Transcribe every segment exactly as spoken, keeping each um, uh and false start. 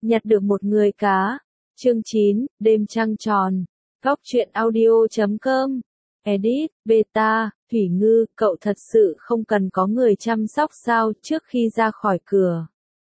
Nhặt được một người cá. Chương chín, đêm trăng tròn. Góc truyện audio chấm com. Edit, beta, Thủy Ngư, cậu thật sự không cần có người chăm sóc sao trước khi ra khỏi cửa.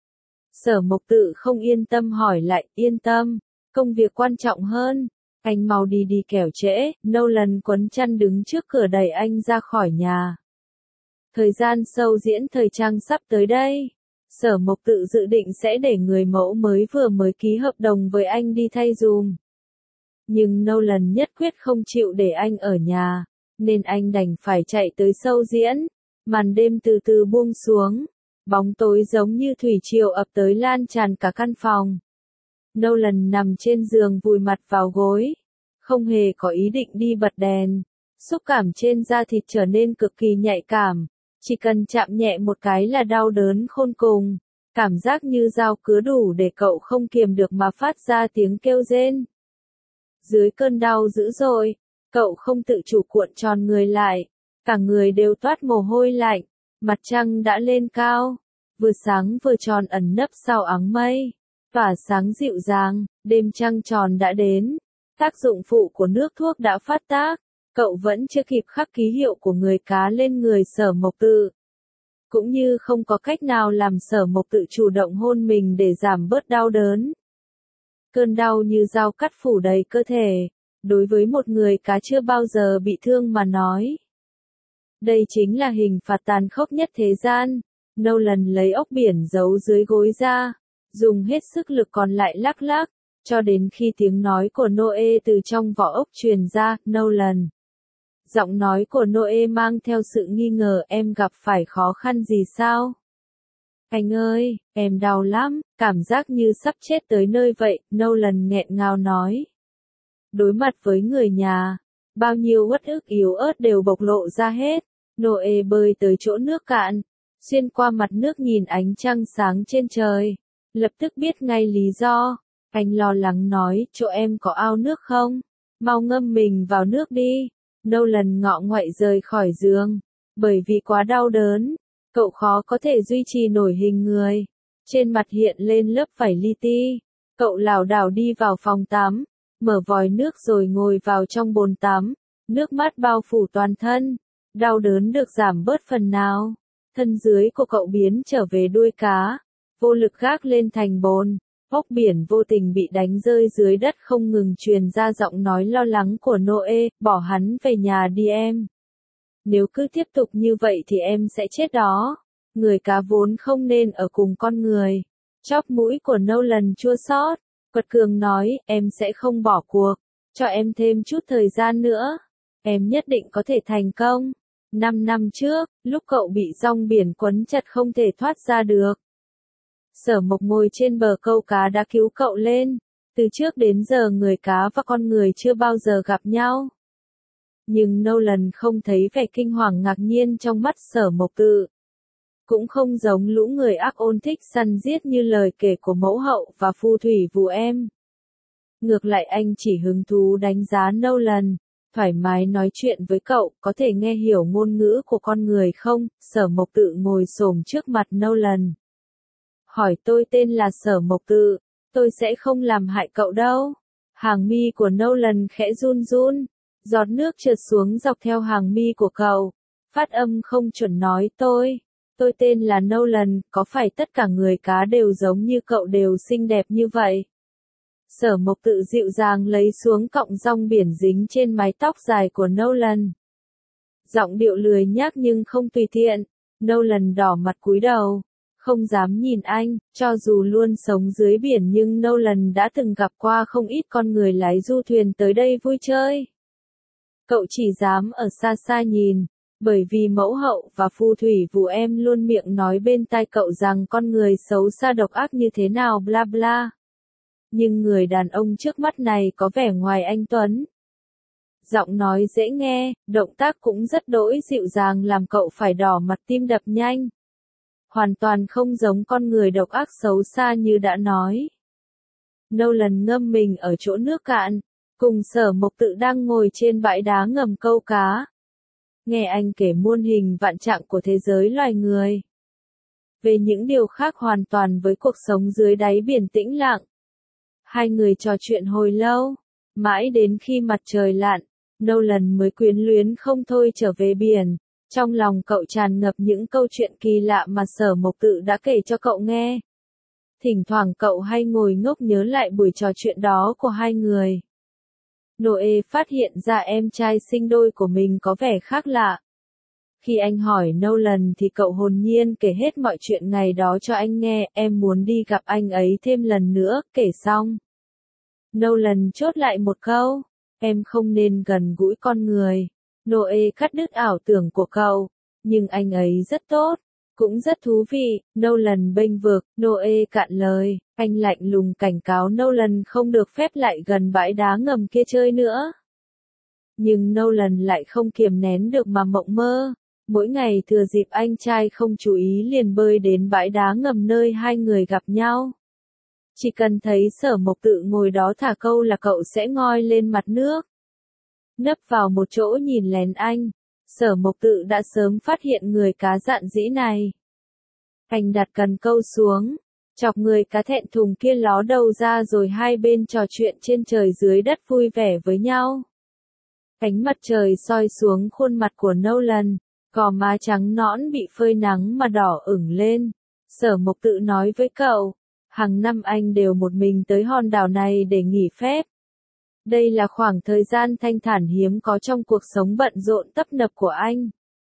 Sở Mộc Tự không yên tâm hỏi lại, yên tâm, công việc quan trọng hơn. Anh mau đi đi kẻo trễ, Nolan quấn chăn đứng trước cửa đẩy anh ra khỏi nhà. Thời gian show diễn thời trang sắp tới đây. Sở Mộc Tự dự định sẽ để người mẫu mới vừa mới ký hợp đồng với anh đi thay dùm. Nhưng Nolan nhất quyết không chịu để anh ở nhà, nên anh đành phải chạy tới show diễn. Màn đêm từ từ buông xuống, bóng tối giống như thủy triều ập tới lan tràn cả căn phòng. Nolan nằm trên giường vùi mặt vào gối, không hề có ý định đi bật đèn. Xúc cảm trên da thịt trở nên cực kỳ nhạy cảm, chỉ cần chạm nhẹ một cái là đau đớn khôn cùng, cảm giác như dao cứa đủ để cậu không kiềm được mà phát ra tiếng kêu rên. Dưới cơn đau dữ dội, cậu không tự chủ cuộn tròn người lại, cả người đều toát mồ hôi lạnh, mặt trăng đã lên cao, vừa sáng vừa tròn ẩn nấp sau áng mây, tỏa sáng dịu dàng, đêm trăng tròn đã đến, tác dụng phụ của nước thuốc đã phát tác, cậu vẫn chưa kịp khắc ký hiệu của người cá lên người Sở Mộc Tự. Cũng như không có cách nào làm Sở Mộc Tự chủ động hôn mình để giảm bớt đau đớn. Cơn đau như dao cắt phủ đầy cơ thể, đối với một người cá chưa bao giờ bị thương mà nói. Đây chính là hình phạt tàn khốc nhất thế gian. Nolan lấy ốc biển giấu dưới gối ra, dùng hết sức lực còn lại lắc lắc, cho đến khi tiếng nói của Noe từ trong vỏ ốc truyền ra, Nolan. Giọng nói của Noe mang theo sự nghi ngờ, em gặp phải khó khăn gì sao? Anh ơi, em đau lắm, cảm giác như sắp chết tới nơi vậy, Nolan nghẹn ngào nói. Đối mặt với người nhà, bao nhiêu uất ức yếu ớt đều bộc lộ ra hết. Noe bơi tới chỗ nước cạn, xuyên qua mặt nước nhìn ánh trăng sáng trên trời, lập tức biết ngay lý do. Anh lo lắng nói, chỗ em có ao nước không? Mau ngâm mình vào nước đi. Nolan ngọ ngoại rời khỏi giường, bởi vì quá đau đớn, cậu khó có thể duy trì nổi hình người. Trên mặt hiện lên lớp vải li ti, cậu lảo đảo đi vào phòng tắm, mở vòi nước rồi ngồi vào trong bồn tắm, nước mắt bao phủ toàn thân, đau đớn được giảm bớt phần nào. Thân dưới của cậu biến trở về đuôi cá, vô lực gác lên thành bồn. Ốc biển vô tình bị đánh rơi dưới đất, không ngừng truyền ra giọng nói lo lắng của Noe, bỏ hắn về nhà đi em. Nếu cứ tiếp tục như vậy thì em sẽ chết đó. Người cá vốn không nên ở cùng con người. Chóp mũi của Nolan chua xót, quật cường nói, em sẽ không bỏ cuộc, cho em thêm chút thời gian nữa. Em nhất định có thể thành công. Năm năm trước, lúc cậu bị rong biển quấn chặt không thể thoát ra được, Sở Mộc ngồi trên bờ câu cá đã cứu cậu lên. Từ trước đến giờ người cá và con người chưa bao giờ gặp nhau. Nhưng Nolan không thấy vẻ kinh hoàng ngạc nhiên trong mắt Sở Mộc Tự. Cũng không giống lũ người ác ôn thích săn giết như lời kể của mẫu hậu và phù thủy Vũ Em. Ngược lại anh chỉ hứng thú đánh giá Nolan, thoải mái nói chuyện với cậu, có thể nghe hiểu ngôn ngữ của con người không? Sở Mộc Tự ngồi xổm trước mặt Nolan. Hỏi tôi tên là Sở Mộc Tự, tôi sẽ không làm hại cậu đâu. Hàng mi của Nolan khẽ run run, giọt nước trượt xuống dọc theo hàng mi của cậu. Phát âm không chuẩn nói tôi. Tôi tên là Nolan, có phải tất cả người cá đều giống như cậu đều xinh đẹp như vậy? Sở Mộc Tự dịu dàng lấy xuống cọng rong biển dính trên mái tóc dài của Nolan. Giọng điệu lười nhác nhưng không tùy tiện. Nolan đỏ mặt cúi đầu, không dám nhìn anh. Cho dù luôn sống dưới biển nhưng Nolan đã từng gặp qua không ít con người lái du thuyền tới đây vui chơi. Cậu chỉ dám ở xa xa nhìn, bởi vì mẫu hậu và phù thủy Vũ Em luôn miệng nói bên tai cậu rằng con người xấu xa độc ác như thế nào bla bla. Nhưng người đàn ông trước mắt này có vẻ ngoài anh tuấn. Giọng nói dễ nghe, động tác cũng rất đỗi dịu dàng làm cậu phải đỏ mặt tim đập nhanh. Hoàn toàn không giống con người độc ác xấu xa như đã nói. Nolan ngâm mình ở chỗ nước cạn, cùng Sở Mộc Tự đang ngồi trên bãi đá ngầm câu cá. Nghe anh kể muôn hình vạn trạng của thế giới loài người. về những điều khác hoàn toàn với cuộc sống dưới đáy biển tĩnh lặng. Hai người trò chuyện hồi lâu, mãi đến khi mặt trời lặn, Nolan mới quyến luyến không thôi trở về biển. Trong lòng cậu tràn ngập những câu chuyện kỳ lạ mà Sở Mộc Tự đã kể cho cậu nghe. Thỉnh thoảng cậu hay ngồi ngốc nhớ lại buổi trò chuyện đó của hai người. Noe phát hiện ra em trai sinh đôi của mình có vẻ khác lạ. Khi anh hỏi Nolan thì cậu hồn nhiên kể hết mọi chuyện ngày đó cho anh nghe, em muốn đi gặp anh ấy thêm lần nữa, kể xong. Nolan chốt lại một câu, em không nên gần gũi con người. Noe cắt đứt ảo tưởng của cậu, nhưng anh ấy rất tốt, cũng rất thú vị. Nolan bênh vực, Noe cạn lời, anh lạnh lùng cảnh cáo Nolan không được phép lại gần bãi đá ngầm kia chơi nữa. Nhưng Nolan lại không kiềm nén được mà mộng mơ. Mỗi ngày thừa dịp anh trai không chú ý liền bơi đến bãi đá ngầm nơi hai người gặp nhau. Chỉ cần thấy Sở Mộc Tự ngồi đó thả câu là cậu sẽ ngoi lên mặt nước. Nấp vào một chỗ nhìn lén anh, Sở Mộc Tự đã sớm phát hiện người cá dạn dĩ này. Anh đặt cần câu xuống, chọc người cá thẹn thùng kia ló đầu ra rồi hai bên trò chuyện trên trời dưới đất vui vẻ với nhau. Ánh mặt trời soi xuống khuôn mặt của Nolan, gò má trắng nõn bị phơi nắng mà đỏ ửng lên. Sở Mộc Tự nói với cậu, hàng năm anh đều một mình tới hòn đảo này để nghỉ phép. Đây là khoảng thời gian thanh thản hiếm có trong cuộc sống bận rộn tấp nập của anh.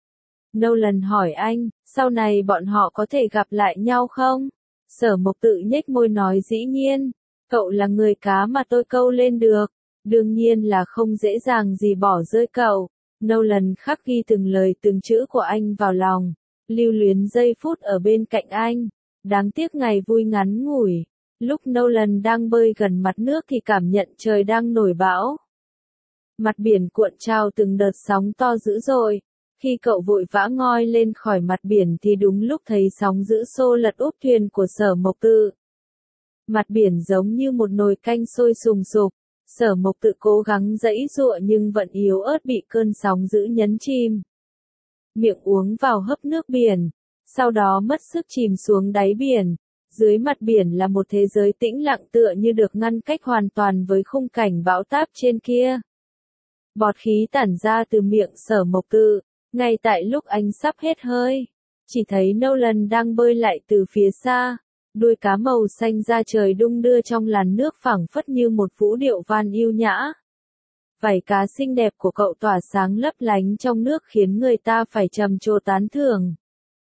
Nolan hỏi anh, sau này bọn họ có thể gặp lại nhau không? Sở Mộc Tự nhếch môi nói dĩ nhiên, cậu là người cá mà tôi câu lên được, đương nhiên là không dễ dàng gì bỏ rơi cậu. Nolan khắc ghi từng lời từng chữ của anh vào lòng, lưu luyến giây phút ở bên cạnh anh. Đáng tiếc ngày vui ngắn ngủi. Lúc Nolan đang bơi gần mặt nước thì cảm nhận trời đang nổi bão. Mặt biển cuộn trào từng đợt sóng to dữ dội. Khi cậu vội vã ngoi lên khỏi mặt biển thì đúng lúc thấy sóng dữ xô lật úp thuyền của Sở Mộc Tự. Mặt biển giống như một nồi canh sôi sùng sục. Sở Mộc Tự cố gắng giãy giụa nhưng vẫn yếu ớt bị cơn sóng dữ nhấn chìm. Miệng uống vào hớp nước biển, sau đó mất sức chìm xuống đáy biển. Dưới mặt biển là một thế giới tĩnh lặng tựa như được ngăn cách hoàn toàn với khung cảnh bão táp trên kia. Bọt khí tản ra từ miệng Sở Mộc Tự, ngay tại lúc anh sắp hết hơi. Chỉ thấy Nolan đang bơi lại từ phía xa, đuôi cá màu xanh da trời đung đưa trong làn nước phảng phất như một vũ điệu van yêu nhã. Vảy cá xinh đẹp của cậu tỏa sáng lấp lánh trong nước khiến người ta phải trầm trồ tán thưởng.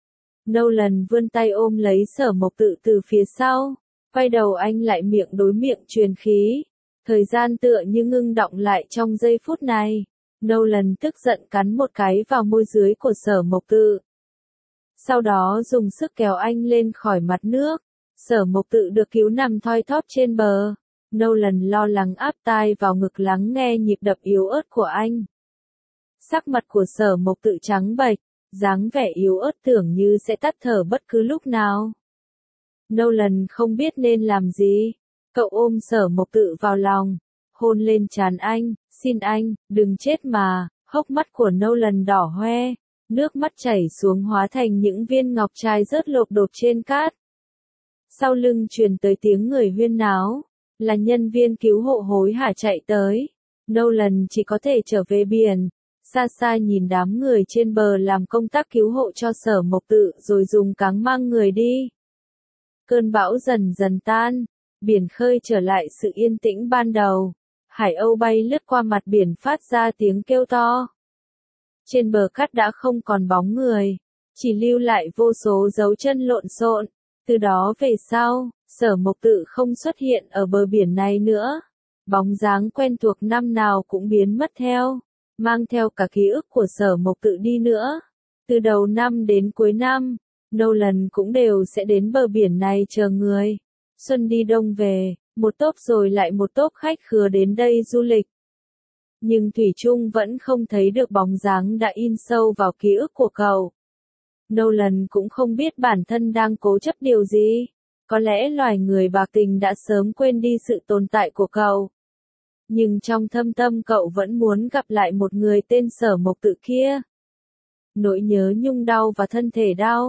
Nolan vươn tay ôm lấy Sở Mộc Tự từ phía sau, quay đầu anh lại miệng đối miệng truyền khí. Thời gian tựa như ngưng đọng lại trong giây phút này. Nolan tức giận cắn một cái vào môi dưới của Sở Mộc Tự. Sau đó dùng sức kéo anh lên khỏi mặt nước. Sở Mộc Tự được cứu nằm thoi thóp trên bờ. Nolan lo lắng áp tai vào ngực lắng nghe nhịp đập yếu ớt của anh. Sắc mặt của Sở Mộc Tự trắng bệch, dáng vẻ yếu ớt tưởng như sẽ tắt thở bất cứ lúc nào. Nolan không biết nên làm gì. Cậu ôm Sở Mộc Tự vào lòng, hôn lên trán anh, xin anh, đừng chết mà. Hốc mắt của Nolan đỏ hoe, nước mắt chảy xuống hóa thành những viên ngọc trai rớt lộp đột trên cát. Sau lưng truyền tới tiếng người huyên náo, là nhân viên cứu hộ hối hả chạy tới. Nolan chỉ có thể trở về biển, xa xa nhìn đám người trên bờ làm công tác cứu hộ cho Sở Mộc Tự rồi dùng cáng mang người đi. Cơn bão dần dần tan, biển khơi trở lại sự yên tĩnh ban đầu. Hải âu bay lướt qua mặt biển phát ra tiếng kêu to. Trên bờ cát đã không còn bóng người, chỉ lưu lại vô số dấu chân lộn xộn. Từ đó về sau, Sở Mộc Tự không xuất hiện ở bờ biển này nữa. Bóng dáng quen thuộc năm nào cũng biến mất theo, mang theo cả ký ức của Sở Mộc Tự đi nữa. Từ đầu năm đến cuối năm, Nolan cũng đều sẽ đến bờ biển này chờ người. Xuân đi đông về, một tốp rồi lại một tốp khách khứa đến đây du lịch. Nhưng thủy chung vẫn không thấy được bóng dáng đã in sâu vào ký ức của cậu. Nolan cũng không biết bản thân đang cố chấp điều gì. Có lẽ loài người bạc tình đã sớm quên đi sự tồn tại của cậu. Nhưng trong thâm tâm cậu vẫn muốn gặp lại một người tên Sở Mộc Tự kia. Nỗi nhớ nhung đau và thân thể đau.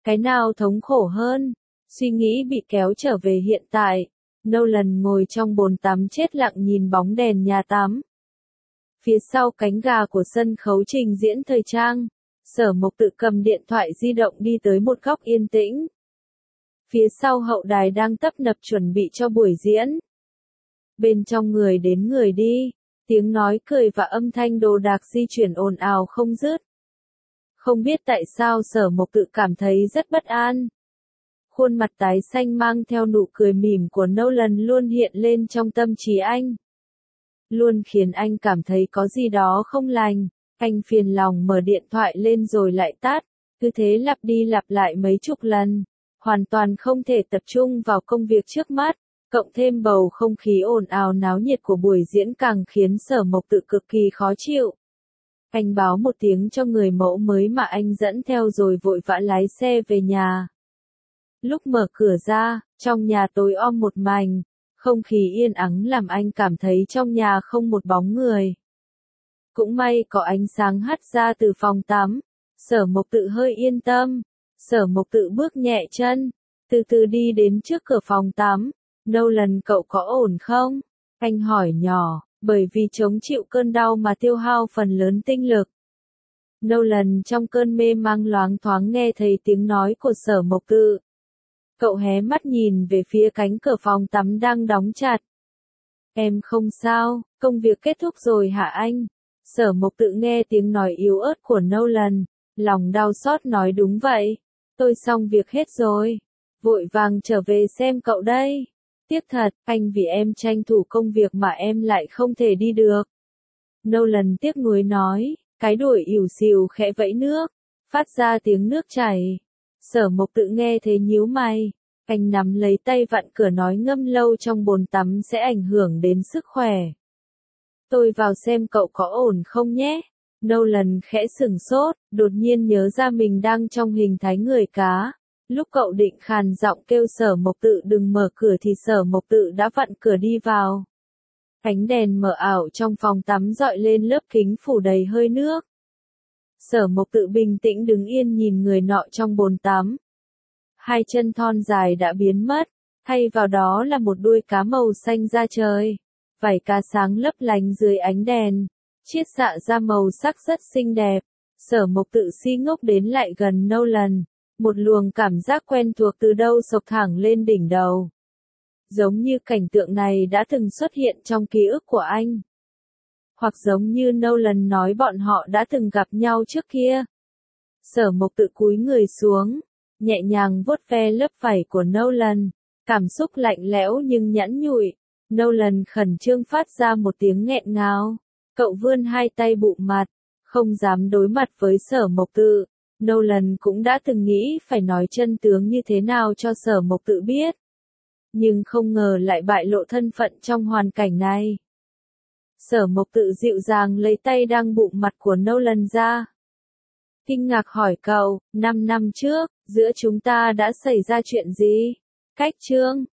Cái nào thống khổ hơn? Suy nghĩ bị kéo trở về hiện tại. Nolan ngồi trong bồn tắm chết lặng nhìn bóng đèn nhà tắm. Phía sau cánh gà của sân khấu trình diễn thời trang, Sở Mộc tự cầm điện thoại di động đi tới một góc yên tĩnh. Phía sau hậu đài đang tấp nập chuẩn bị cho buổi diễn. Bên trong người đến người đi, tiếng nói cười và âm thanh đồ đạc di chuyển ồn ào không dứt. Không biết tại sao Sở Mộc tự cảm thấy rất bất an. Khuôn mặt tái xanh mang theo nụ cười mỉm của Nolan luôn hiện lên trong tâm trí anh. Luôn khiến anh cảm thấy có gì đó không lành. Anh phiền lòng mở điện thoại lên rồi lại tắt. Cứ thế lặp đi lặp lại mấy chục lần. Hoàn toàn không thể tập trung vào công việc trước mắt. Cộng thêm bầu không khí ồn ào náo nhiệt của buổi diễn càng khiến Sở Mộc tự cực kỳ khó chịu. Anh báo một tiếng cho người mẫu mới mà anh dẫn theo rồi vội vã lái xe về nhà. Lúc mở cửa ra, trong nhà tối om một mảnh, không khí yên ắng làm anh cảm thấy trong nhà không một bóng người. Cũng may có ánh sáng hắt ra từ phòng tắm, Sở Mộc tự hơi yên tâm. Sở Mộc tự bước nhẹ chân, từ từ đi đến trước cửa phòng tắm. Nolan, cậu có ổn không? Anh hỏi nhỏ, bởi vì chống chịu cơn đau mà tiêu hao phần lớn tinh lực. Nolan trong cơn mê mang loáng thoáng nghe thấy tiếng nói của Sở Mộc tự. Cậu hé mắt nhìn về phía cánh cửa phòng tắm đang đóng chặt. Em không sao, công việc kết thúc rồi hả anh? Sở Mộc tự nghe tiếng nói yếu ớt của Nolan, lòng đau xót nói đúng vậy. Tôi xong việc hết rồi. Vội vàng trở về xem cậu đây. Tiếc thật, anh vì em tranh thủ công việc mà em lại không thể đi được. Nolan tiếc nuối nói, cái đuổi ỉu xìu khẽ vẫy nước, phát ra tiếng nước chảy. Sở Mộc tự nghe thế nhíu mày, anh nắm lấy tay vặn cửa nói ngâm lâu trong bồn tắm sẽ ảnh hưởng đến sức khỏe. Tôi vào xem cậu có ổn không nhé. Nolan khẽ sửng sốt, đột nhiên nhớ ra mình đang trong hình thái người cá. Lúc cậu định khàn giọng kêu Sở Mộc tự đừng mở cửa thì Sở Mộc tự đã vặn cửa đi vào. Ánh đèn mờ ảo trong phòng tắm dọi lên lớp kính phủ đầy hơi nước. Sở Mộc tự bình tĩnh đứng yên nhìn người nọ trong bồn tắm. Hai chân thon dài đã biến mất, thay vào đó là một đuôi cá màu xanh da trời. Vảy cá sáng lấp lánh dưới ánh đèn, chiết xạ ra màu sắc rất xinh đẹp. Sở Mộc tự si ngốc đến lại gần Nolan, một luồng cảm giác quen thuộc từ đâu sộc thẳng lên đỉnh đầu. Giống như cảnh tượng này đã từng xuất hiện trong ký ức của anh. Hoặc giống như Nolan nói bọn họ đã từng gặp nhau trước kia. Sở Mộc tự cúi người xuống, nhẹ nhàng vuốt ve lớp vảy của Nolan, cảm xúc lạnh lẽo nhưng nhẵn nhụi. Nolan khẩn trương phát ra một tiếng nghẹn ngào. Cậu vươn hai tay bụm mặt, không dám đối mặt với Sở Mộc tự. Nolan cũng đã từng nghĩ phải nói chân tướng như thế nào cho Sở Mộc tự biết. Nhưng không ngờ lại bại lộ thân phận trong hoàn cảnh này. Sở Mộc tự dịu dàng lấy tay đang bụm mặt của Nolan ra. Kinh ngạc hỏi cậu, năm năm trước, giữa chúng ta đã xảy ra chuyện gì? Cách chương